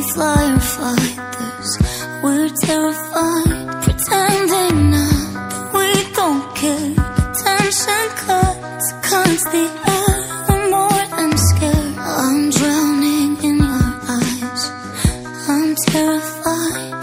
we fly or fight this. We're terrified, pretending now that we don't care. Tension cuts the air. We're more than scared. I'm drowning in your eyes. I'm terrified.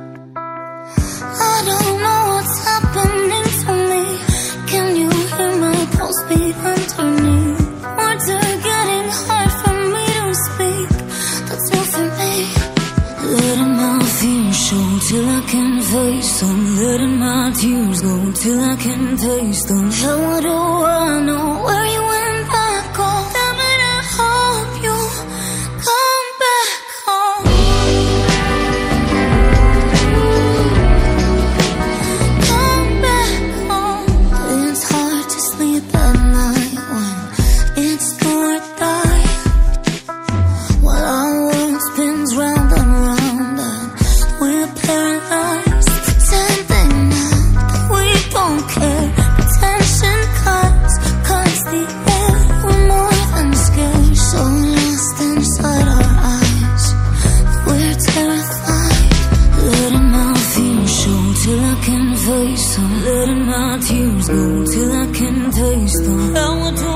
I don't know what's happening to me. Can you hear my pulse beat underneath? Words are getting hard for me to speak. That's all for me. Letting my fears show till I can face them. Letting my tears go till I can taste them. Hell, what do I know where you went back home? Damn it, I hope you come back home. Come back home. It's hard to sleep at night when it's do or die. While our world spins round and round and we're paralyzed, pretending now that we don't care. Tension cuts the air. We're more than scared, so lost inside our eyes. We're terrified. Letting my fears show till I can face them. Letting my tears go till I can taste them. Hell, what do